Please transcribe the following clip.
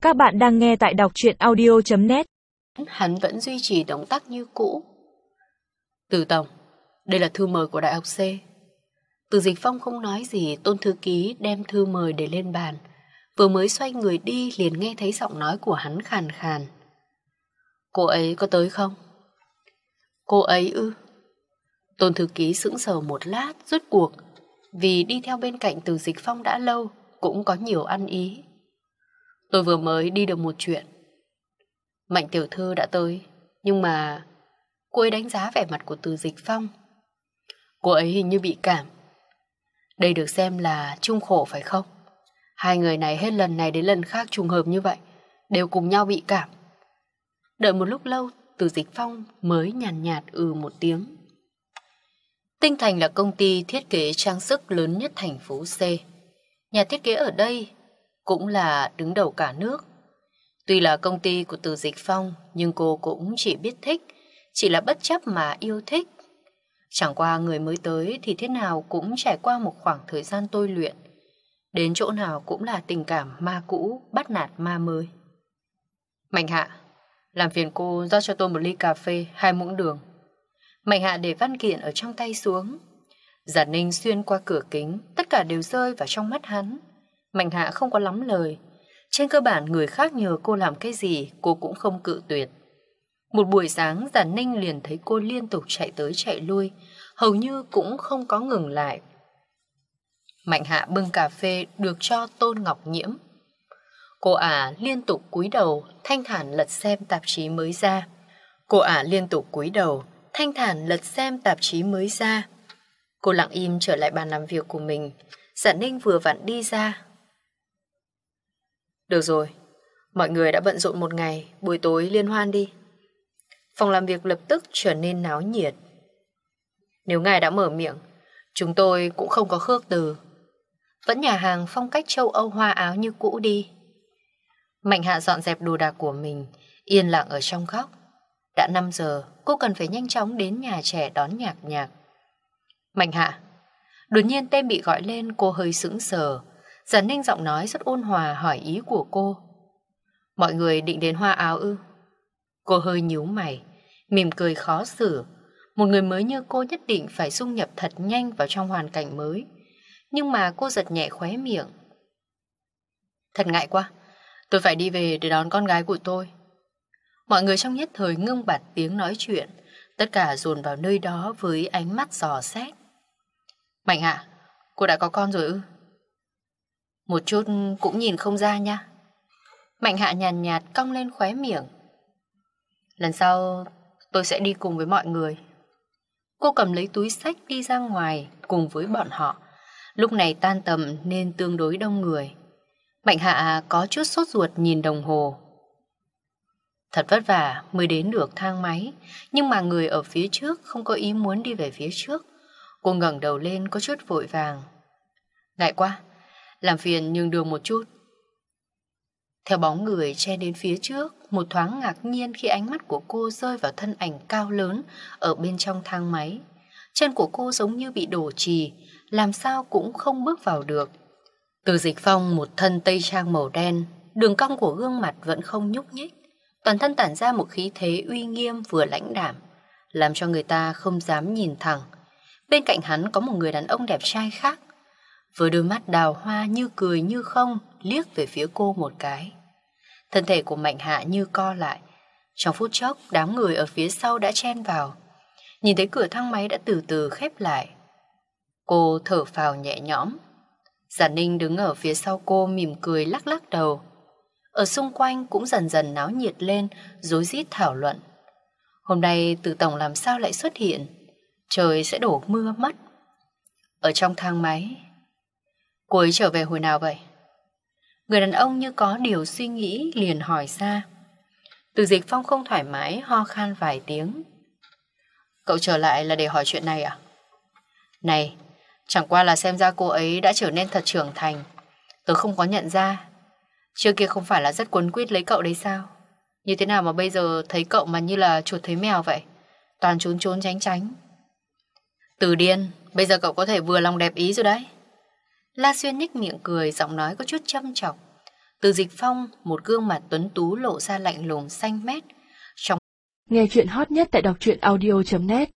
Các bạn đang nghe tại đọc truyện audio.net. Hắn vẫn duy trì động tác như cũ. Từ tổng, đây là thư mời của Đại học C. Từ Dịch Phong không nói gì, Tôn thư ký đem thư mời để lên bàn. Vừa mới xoay người đi liền nghe thấy giọng nói của hắn khàn khàn. Cô ấy có tới không? Cô ấy ư? Tôn thư ký sững sờ một lát, rốt cuộc vì đi theo bên cạnh Từ Dịch Phong đã lâu, cũng có nhiều ăn ý. Tôi vừa mới đi được một chuyện. Mạnh tiểu thư đã tới, nhưng mà cô ấy đánh giá vẻ mặt của Từ Dịch Phong. Cô ấy hình như bị cảm. Đây được xem là chung khổ phải không? Hai người này hết lần này đến lần khác trùng hợp như vậy, đều cùng nhau bị cảm. Đợi một lúc lâu, Từ Dịch Phong mới nhàn nhạt một tiếng. Tinh Thành là công ty thiết kế trang sức lớn nhất thành phố C. Nhà thiết kế ở đây cũng là đứng đầu cả nước. Tuy là công ty của Từ Dịch Phong, nhưng cô cũng chỉ biết thích, chỉ là bất chấp mà yêu thích. Chẳng qua người mới tới thì thế nào cũng trải qua một khoảng thời gian tôi luyện. Đến chỗ nào cũng là tình cảm ma cũ bắt nạt ma mới. Mạnh Hạ, làm phiền cô rót cho tôi một ly cà phê, 2 muỗng đường. Mạnh Hạ để văn kiện ở trong tay xuống. Giả Ninh xuyên qua cửa kính, tất cả đều rơi vào trong mắt hắn. Mạnh Hạ không có lắm lời. Trên cơ bản người khác nhờ cô làm cái gì, cô cũng không cự tuyệt. Một buổi sáng, Giả Ninh liền thấy cô liên tục chạy tới chạy lui, hầu như cũng không có ngừng lại. Mạnh Hạ bưng cà phê được cho Tôn Ngọc Nhiễm. Cô ả liên tục cúi đầu, thanh thản lật xem tạp chí mới ra. Cô lặng im trở lại bàn làm việc của mình. Giả Ninh vừa vặn đi ra. Được rồi, mọi người đã bận rộn một ngày, buổi tối liên hoan đi. Phòng làm việc lập tức trở nên náo nhiệt. Nếu ngài đã mở miệng, chúng tôi cũng không có khước từ. Vẫn nhà hàng phong cách châu Âu hoa áo như cũ đi. Mạnh Hạ dọn dẹp đồ đạc của mình, yên lặng ở trong góc. Đã 5 giờ, cô cần phải nhanh chóng đến nhà trẻ đón nhạc nhạc. Mạnh Hạ. Đột nhiên tên bị gọi lên, cô hơi sững sờ. Giả Ninh giọng nói rất ôn hòa hỏi ý của cô. Mọi người định đến hoa áo ư? Cô hơi nhíu mày, mỉm cười khó xử. Một người mới như cô nhất định phải dung nhập thật nhanh vào trong hoàn cảnh mới. Nhưng mà cô giật nhẹ khóe miệng. Thật ngại quá, tôi phải đi về để đón con gái của tôi. Mọi người trong nhất thời ngưng bặt tiếng nói chuyện, tất cả dồn vào nơi đó với ánh mắt dò xét. Mạnh Hạ, cô đã có con rồi ư? Một chút cũng nhìn không ra nha. Mạnh Hạ nhàn nhạt cong lên khóe miệng. Lần sau tôi sẽ đi cùng với mọi người. Cô cầm lấy túi xách đi ra ngoài cùng với bọn họ. Lúc này tan tầm nên tương đối đông người. Mạnh Hạ có chút sốt ruột nhìn đồng hồ. Thật vất vả mới đến được thang máy, nhưng mà người ở phía trước không có ý muốn đi về phía trước. Cô ngẩng đầu lên có chút vội vàng. Ngại quá, làm phiền nhường đường một chút. Theo bóng người che đến phía trước, một thoáng ngạc nhiên khi ánh mắt của cô rơi vào thân ảnh cao lớn ở bên trong thang máy. Chân của cô giống như bị đổ chì, làm sao cũng không bước vào được. Từ Dịch Phong một thân tây trang màu đen, đường cong của gương mặt vẫn không nhúc nhích. Toàn thân tản ra một khí thế uy nghiêm vừa lãnh đạm, làm cho người ta không dám nhìn thẳng. Bên cạnh hắn có một người đàn ông đẹp trai khác, với đôi mắt đào hoa như cười như không, liếc về phía cô một cái. Thân thể của Mạnh Hạ như co lại. Trong phút chốc, đám người ở phía sau đã chen vào. Nhìn thấy cửa thang máy đã từ từ khép lại. Cô thở phào nhẹ nhõm. Giả Ninh đứng ở phía sau cô mỉm cười lắc lắc đầu. Ở xung quanh cũng dần dần náo nhiệt lên, rối rít thảo luận. Hôm nay Từ tổng làm sao lại xuất hiện? Trời sẽ đổ mưa mất. Ở trong thang máy, cô ấy trở về hồi nào vậy? Người đàn ông như có điều suy nghĩ liền hỏi ra. Từ Dịch Phong không thoải mái ho khan vài tiếng. Cậu trở lại là để hỏi chuyện này à? Này, chẳng qua là xem ra cô ấy đã trở nên thật trưởng thành. Tớ không có nhận ra. Trước kia không phải là rất quấn quýt lấy cậu đấy sao? Như thế nào mà bây giờ thấy cậu mà như là chuột thấy mèo vậy? Toàn trốn trốn tránh tránh. Từ điên, bây giờ cậu có thể vừa lòng đẹp ý rồi đấy. La Xuyên nhếch miệng cười, giọng nói có chút châm chọc. Từ Dịch Phong, một gương mặt tuấn tú lộ ra lạnh lùng xanh mét. Nghe chuyện hot nhất tại đọc truyện audio.net